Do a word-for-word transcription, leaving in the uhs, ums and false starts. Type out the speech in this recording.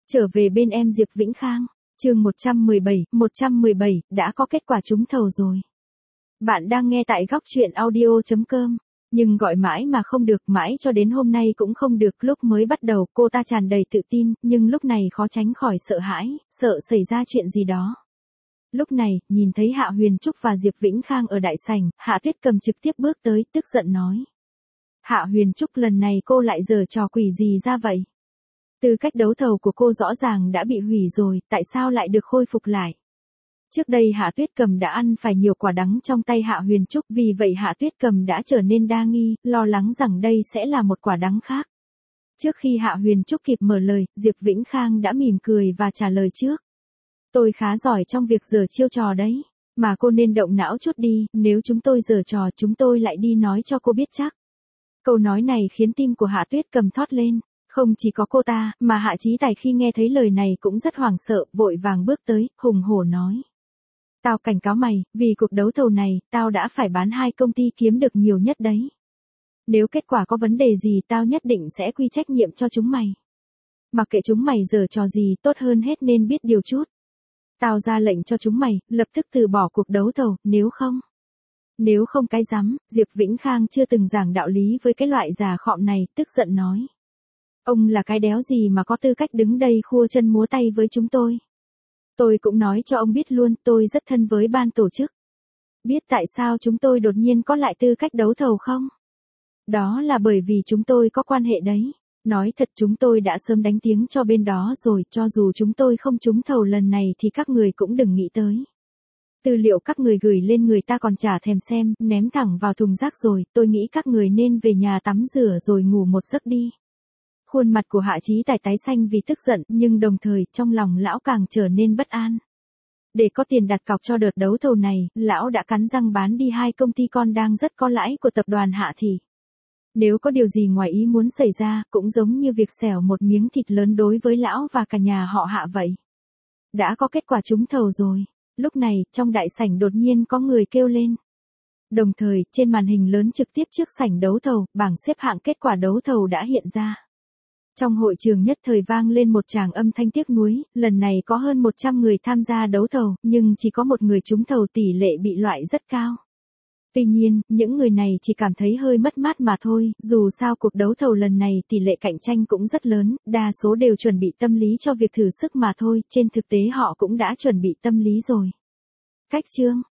Trở về bên em Diệp Vĩnh Khang, chương một trăm mười bảy, một trăm mười bảy, đã có kết quả trúng thầu rồi. Bạn đang nghe tại góc chuyện audio chấm com, nhưng gọi mãi mà không được, mãi cho đến hôm nay cũng không được. Lúc mới bắt đầu cô ta tràn đầy tự tin, nhưng lúc này khó tránh khỏi sợ hãi, sợ xảy ra chuyện gì đó. Lúc này, nhìn thấy Hạ Huyền Trúc và Diệp Vĩnh Khang ở đại sảnh, Hạ Tuyết Cầm trực tiếp bước tới, tức giận nói. Hạ Huyền Trúc, lần này cô lại giở trò quỷ gì ra vậy? Tư cách đấu thầu của cô rõ ràng đã bị hủy rồi, tại sao lại được khôi phục lại? Trước đây Hạ Tuyết Cầm đã ăn phải nhiều quả đắng trong tay Hạ Huyền Trúc, vì vậy Hạ Tuyết Cầm đã trở nên đa nghi, lo lắng rằng đây sẽ là một quả đắng khác. Trước khi Hạ Huyền Trúc kịp mở lời, Diệp Vĩnh Khang đã mỉm cười và trả lời trước. Tôi khá giỏi trong việc giở chiêu trò đấy, mà cô nên động não chút đi, nếu chúng tôi giở trò chúng tôi lại đi nói cho cô biết chắc. Câu nói này khiến tim của Hạ Tuyết Cầm thót lên. Không chỉ có cô ta, mà Hạ Chí Tài khi nghe thấy lời này cũng rất hoảng sợ, vội vàng bước tới, hùng hổ nói. Tao cảnh cáo mày, vì cuộc đấu thầu này, tao đã phải bán hai công ty kiếm được nhiều nhất đấy. Nếu kết quả có vấn đề gì tao nhất định sẽ quy trách nhiệm cho chúng mày. Mặc kệ chúng mày giở trò gì, tốt hơn hết nên biết điều chút. Tao ra lệnh cho chúng mày, lập tức từ bỏ cuộc đấu thầu, nếu không. Nếu không cái rắm, Diệp Vĩnh Khang chưa từng giảng đạo lý với cái loại già khọm này, tức giận nói. Ông là cái đéo gì mà có tư cách đứng đây khua chân múa tay với chúng tôi. Tôi cũng nói cho ông biết luôn, tôi rất thân với ban tổ chức. Biết tại sao chúng tôi đột nhiên có lại tư cách đấu thầu không? Đó là bởi vì chúng tôi có quan hệ đấy. Nói thật, chúng tôi đã sớm đánh tiếng cho bên đó rồi, cho dù chúng tôi không trúng thầu lần này thì các người cũng đừng nghĩ tới. Tư liệu các người gửi lên người ta còn chả thèm xem, ném thẳng vào thùng rác rồi, tôi nghĩ các người nên về nhà tắm rửa rồi ngủ một giấc đi. Khuôn mặt của Hạ Chí Tài tái xanh vì tức giận, nhưng đồng thời, trong lòng lão càng trở nên bất an. Để có tiền đặt cọc cho đợt đấu thầu này, lão đã cắn răng bán đi hai công ty con đang rất có lãi của tập đoàn Hạ Thị. Nếu có điều gì ngoài ý muốn xảy ra, cũng giống như việc xẻo một miếng thịt lớn đối với lão và cả nhà họ Hạ vậy. Đã có kết quả trúng thầu rồi. Lúc này, trong đại sảnh đột nhiên có người kêu lên. Đồng thời, trên màn hình lớn trực tiếp trước sảnh đấu thầu, bảng xếp hạng kết quả đấu thầu đã hiện ra. Trong hội trường nhất thời vang lên một tràng âm thanh tiếc nuối, lần này có hơn một trăm người tham gia đấu thầu, nhưng chỉ có một người trúng thầu, tỷ lệ bị loại rất cao. Tuy nhiên, những người này chỉ cảm thấy hơi mất mát mà thôi, dù sao cuộc đấu thầu lần này tỷ lệ cạnh tranh cũng rất lớn, đa số đều chuẩn bị tâm lý cho việc thử sức mà thôi, trên thực tế họ cũng đã chuẩn bị tâm lý rồi. Cách chương